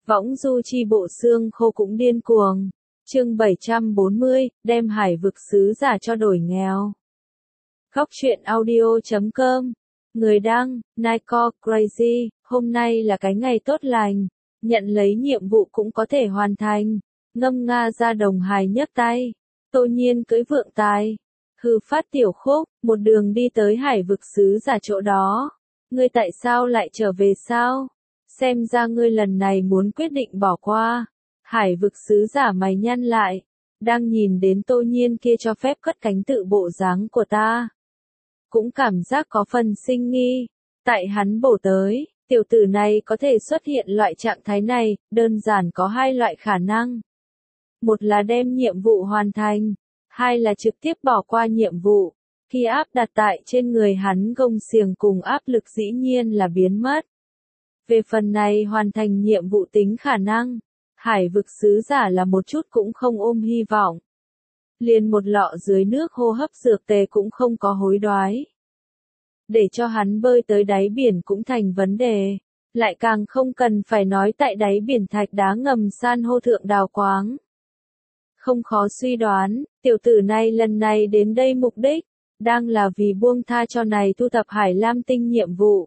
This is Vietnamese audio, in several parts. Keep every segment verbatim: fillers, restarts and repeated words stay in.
Võng du chi bộ xương khô cũng điên cuồng. Chương bảy trăm bốn mươi, đem hải vực sứ giả cho đổi nghèo. Góc truyện audio chấm com. Người đăng, Nico Crazy, hôm nay là cái ngày tốt lành, nhận lấy nhiệm vụ cũng có thể hoàn thành. Ngâm nga ra đồng hài nhấc tay, Tô Nhiên cưỡi vượng tài. Hư phát tiểu khúc, một đường đi tới hải vực sứ giả chỗ đó. Ngươi tại sao lại trở về sao? Xem ra ngươi lần này muốn quyết định bỏ qua. Hải vực sứ giả mày nhăn lại, đang nhìn đến Tô Nhiên kia cho phép cất cánh tự bộ dáng của ta. Cũng cảm giác có phần sinh nghi, tại hắn bổ tới, tiểu tử này có thể xuất hiện loại trạng thái này, đơn giản có hai loại khả năng. Một là đem nhiệm vụ hoàn thành, hai là trực tiếp bỏ qua nhiệm vụ. Khi áp đặt tại trên người hắn gông xiềng cùng áp lực dĩ nhiên là biến mất. Về phần này hoàn thành nhiệm vụ tính khả năng, hải vực sứ giả là một chút cũng không ôm hy vọng. Liền một lọ dưới nước hô hấp dược tề cũng không có hối đoái. Để cho hắn bơi tới đáy biển cũng thành vấn đề, lại càng không cần phải nói tại đáy biển thạch đá ngầm san hô thượng đào quáng. Không khó suy đoán, tiểu tử này lần này đến đây mục đích, đang là vì buông tha cho này thu thập hải lam tinh nhiệm vụ.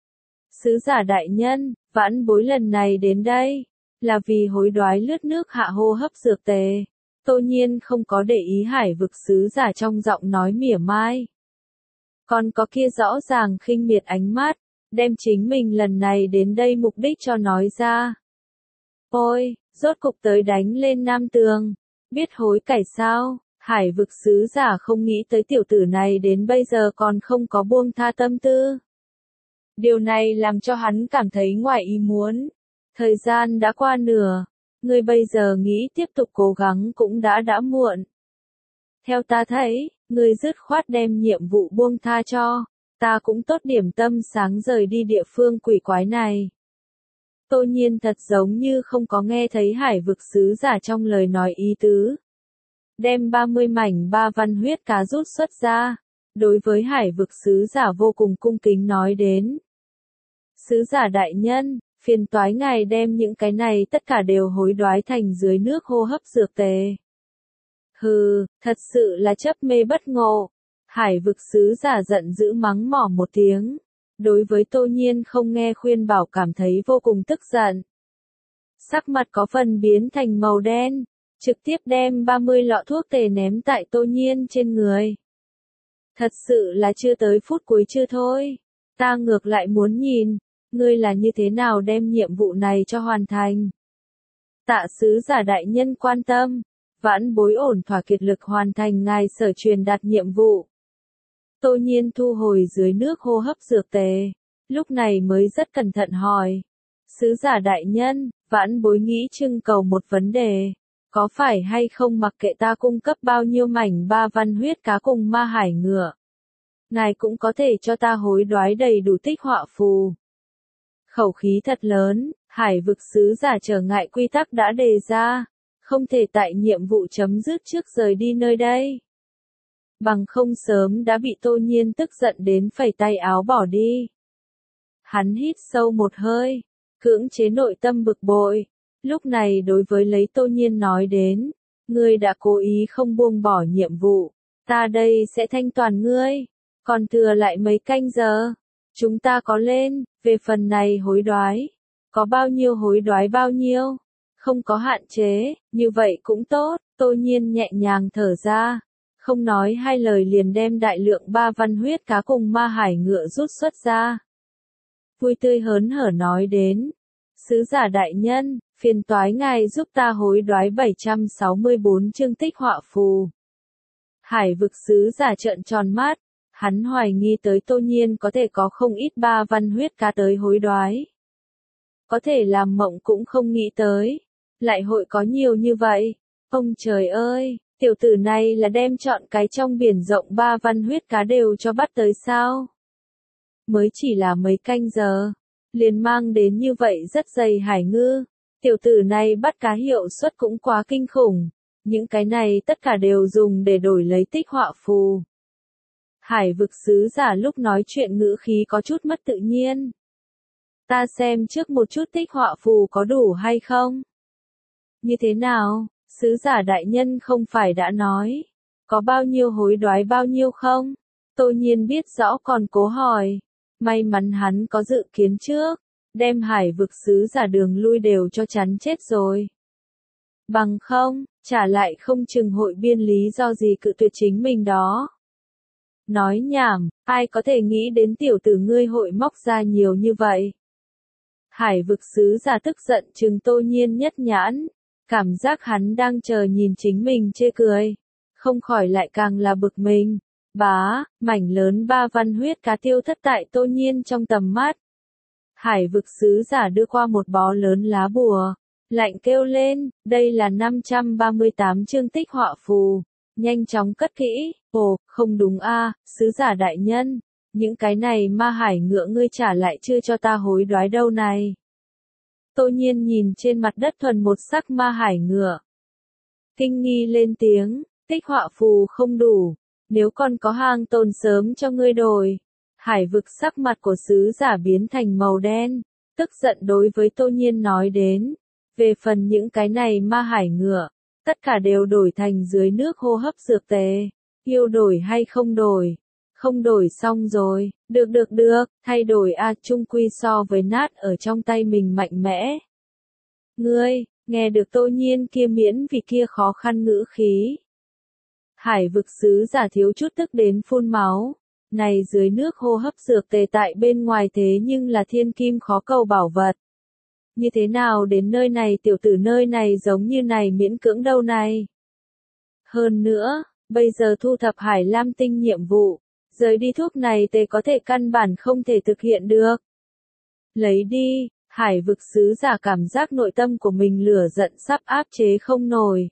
Sứ giả đại nhân, vãn bối lần này đến đây, là vì hối đoái lướt nước hạ hô hấp dược tề. Tô Nhiên không có để ý hải vực sứ giả trong giọng nói mỉa mai. Còn có kia rõ ràng khinh miệt ánh mắt, đem chính mình lần này đến đây mục đích cho nói ra. Ôi, rốt cục tới đánh lên nam tường, biết hối cải sao? Hải vực sứ giả không nghĩ tới tiểu tử này đến bây giờ còn không có buông tha tâm tư. Điều này làm cho hắn cảm thấy ngoài ý muốn. Thời gian đã qua nửa, ngươi bây giờ nghĩ tiếp tục cố gắng cũng đã đã muộn. Theo ta thấy, ngươi dứt khoát đem nhiệm vụ buông tha cho, ta cũng tốt điểm tâm sáng rời đi địa phương quỷ quái này. Tô Nhiên thật giống như không có nghe thấy hải vực sứ giả trong lời nói ý tứ. Đem ba mươi mảnh ba văn huyết cá rút xuất ra, đối với hải vực sứ giả vô cùng cung kính nói đến. Sứ giả đại nhân, phiền toái ngài đem những cái này tất cả đều hối đoái thành dưới nước hô hấp dược tề. Hừ, thật sự là chấp mê bất ngộ. Hải vực sứ giả giận dữ mắng mỏ một tiếng. Đối với Tô Nhiên không nghe khuyên bảo cảm thấy vô cùng tức giận. Sắc mặt có phần biến thành màu đen, trực tiếp đem ba mươi lọ thuốc tề ném tại Tô Nhiên trên người. Thật sự là chưa tới phút cuối chưa thôi. Ta ngược lại muốn nhìn, ngươi là như thế nào đem nhiệm vụ này cho hoàn thành. Tạ sứ giả đại nhân quan tâm, vãn bối ổn thỏa kiệt lực hoàn thành ngài sở truyền đạt nhiệm vụ. Tô Nhiên thu hồi dưới nước hô hấp dược tề, lúc này mới rất cẩn thận hỏi. Sứ giả đại nhân, vãn bối nghĩ trưng cầu một vấn đề, có phải hay không mặc kệ ta cung cấp bao nhiêu mảnh ba văn huyết cá cùng ma hải ngựa, ngài cũng có thể cho ta hối đoái đầy đủ tích họa phù. Khẩu khí thật lớn, hải vực sứ giả trở ngại quy tắc đã đề ra, không thể tại nhiệm vụ chấm dứt trước rời đi nơi đây. Bằng không sớm đã bị Tô Nhiên tức giận đến phẩy tay áo bỏ đi. Hắn hít sâu một hơi, cưỡng chế nội tâm bực bội, lúc này đối với lấy Tô Nhiên nói đến, ngươi đã cố ý không buông bỏ nhiệm vụ, ta đây sẽ thanh toàn ngươi, còn thừa lại mấy canh giờ, chúng ta có lên, về phần này hối đoái, có bao nhiêu hối đoái bao nhiêu, không có hạn chế, như vậy cũng tốt. Tô Nhiên nhẹ nhàng thở ra, không nói hai lời liền đem đại lượng ba văn huyết cá cùng ma hải ngựa rút xuất ra. Vui tươi hớn hở nói đến, sứ giả đại nhân, phiền toái ngài giúp ta hối đoái bảy trăm sáu mươi bốn chương tích họa phù. Hải vực sứ giả trợn tròn mắt, hắn hoài nghi tới Tô Nhiên có thể có không ít ba văn huyết cá tới hối đoái. Có thể làm mộng cũng không nghĩ tới, lại hội có nhiều như vậy. Ông trời ơi, tiểu tử này là đem chọn cái trong biển rộng ba văn huyết cá đều cho bắt tới sao? Mới chỉ là mấy canh giờ, liền mang đến như vậy rất dày hải ngư. Tiểu tử này bắt cá hiệu suất cũng quá kinh khủng, những cái này tất cả đều dùng để đổi lấy tích họa phù. Hải vực sứ giả lúc nói chuyện ngữ khí có chút mất tự nhiên. Ta xem trước một chút tích họa phù có đủ hay không? Như thế nào, sứ giả đại nhân không phải đã nói, có bao nhiêu hối đoái bao nhiêu không? Tô Nhiên biết rõ còn cố hỏi, may mắn hắn có dự kiến trước, đem hải vực sứ giả đường lui đều cho chắn chết rồi. Bằng không, trả lại không chừng hội biên lý do gì cự tuyệt chính mình đó. Nói nhảm, ai có thể nghĩ đến tiểu tử ngươi hội móc ra nhiều như vậy. Hải vực sứ giả tức giận trừng Tô Nhiên nhất nhãn, cảm giác hắn đang chờ nhìn chính mình chê cười, không khỏi lại càng là bực mình. Bá, mảnh lớn ba văn huyết cá tiêu thất tại Tô Nhiên trong tầm mắt. Hải vực sứ giả đưa qua một bó lớn lá bùa, lạnh kêu lên, đây là năm trăm ba mươi tám chương tích họa phù, nhanh chóng cất kỹ. Ồ, không đúng a, sứ giả đại nhân, những cái này ma hải ngựa ngươi trả lại chưa cho ta hối đoái đâu này. Tô Nhiên nhìn trên mặt đất thuần một sắc ma hải ngựa, kinh nghi lên tiếng, tích họa phù không đủ, nếu còn có hàng tồn sớm cho ngươi đổi. Hải vực sắc mặt của sứ giả biến thành màu đen, tức giận đối với Tô Nhiên nói đến, về phần những cái này ma hải ngựa, tất cả đều đổi thành dưới nước hô hấp dược tề, yêu đổi hay không đổi? Không đổi xong rồi, được được được, thay đổi a, chung quy so với nát ở trong tay mình mạnh mẽ. Ngươi, nghe được Tô Nhiên kia miễn vì kia khó khăn ngữ khí. Hải vực sứ giả thiếu chút tức đến phun máu, này dưới nước hô hấp dược tề tại bên ngoài thế nhưng là thiên kim khó cầu bảo vật. Như thế nào đến nơi này tiểu tử nơi này giống như này miễn cưỡng đâu này. Hơn nữa, bây giờ thu thập Hải Lam tinh nhiệm vụ, rời đi thuốc này tề có thể căn bản không thể thực hiện được. Lấy đi, hải vực sứ giả cảm giác nội tâm của mình lửa giận sắp áp chế không nổi.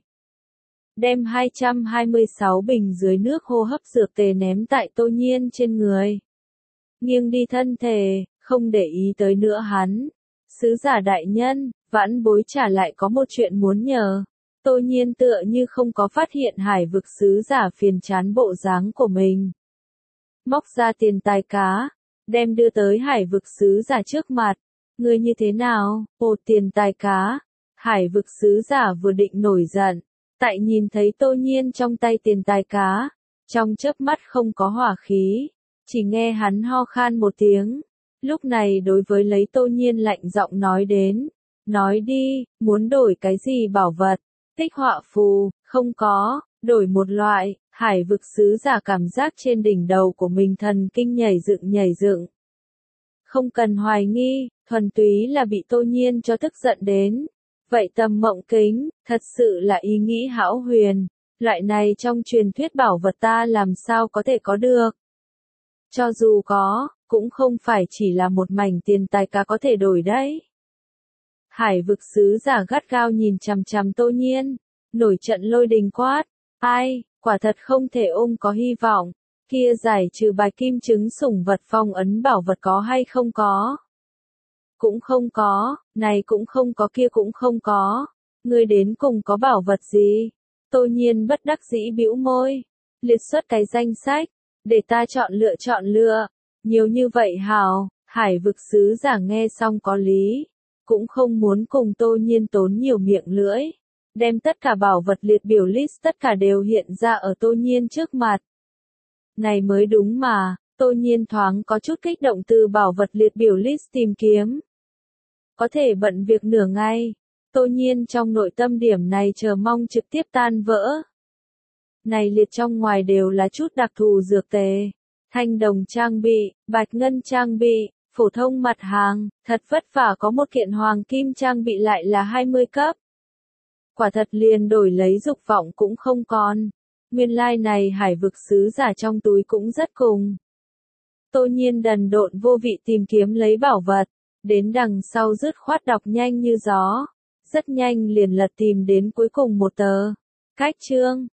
Đem hai trăm hai mươi sáu bình dưới nước hô hấp dược tề ném tại Tô Nhiên trên người. Nghiêng đi thân thể, không để ý tới nữa hắn. Sứ giả đại nhân, vãn bối trả lại có một chuyện muốn nhờ. Tô Nhiên tựa như không có phát hiện hải vực sứ giả phiền chán bộ dáng của mình. Móc ra tiền tài cá, đem đưa tới hải vực sứ giả trước mặt. Ngươi như thế nào? Ồ, tiền tài cá. Hải vực sứ giả vừa định nổi giận, tại nhìn thấy Tô Nhiên trong tay tiền tài cá, trong chớp mắt không có hỏa khí, chỉ nghe hắn ho khan một tiếng. Lúc này đối với lấy Tô Nhiên lạnh giọng nói đến, nói đi, muốn đổi cái gì bảo vật? Tích họa phù, không có, đổi một loại. Hải vực sứ giả cảm giác trên đỉnh đầu của mình thần kinh nhảy dựng nhảy dựng. Không cần hoài nghi, thuần túy là bị Tô Nhiên cho tức giận đến. Vậy tầm mộng kính, thật sự là ý nghĩ hão huyền, loại này trong truyền thuyết bảo vật ta làm sao có thể có được. Cho dù có, cũng không phải chỉ là một mảnh tiền tài cá có thể đổi đấy. Hải vực sứ giả gắt gao nhìn chằm chằm Tô Nhiên, nổi trận lôi đình quát, ai, quả thật không thể ôm có hy vọng, kia giải trừ bài kim chứng sủng vật phong ấn bảo vật có hay không có? Cũng không có, này cũng không có kia cũng không có, ngươi đến cùng có bảo vật gì? Tô Nhiên bất đắc dĩ bĩu môi, liệt xuất cái danh sách, để ta chọn lựa chọn lựa, nhiều như vậy hào, hải vực sứ giả nghe xong có lý, cũng không muốn cùng Tô Nhiên tốn nhiều miệng lưỡi. Đem tất cả bảo vật liệt biểu list tất cả đều hiện ra ở Tô Nhiên trước mặt. Này mới đúng mà, Tô Nhiên thoáng có chút kích động từ bảo vật liệt biểu list tìm kiếm. Có thể bận việc nửa ngày, Tô Nhiên trong nội tâm điểm này chờ mong trực tiếp tan vỡ. Này liệt trong ngoài đều là chút đặc thù dược tề, thanh đồng trang bị, bạch ngân trang bị, phổ thông mặt hàng, thật vất vả có một kiện hoàng kim trang bị lại là hai mươi cấp. Quả thật liền đổi lấy dục vọng cũng không còn. Nguyên lai like này hải vực sứ giả trong túi cũng rất cùng. Tô Nhiên đần độn vô vị tìm kiếm lấy bảo vật, đến đằng sau dứt khoát đọc nhanh như gió. Rất nhanh liền lật tìm đến cuối cùng một tờ. Cách chương,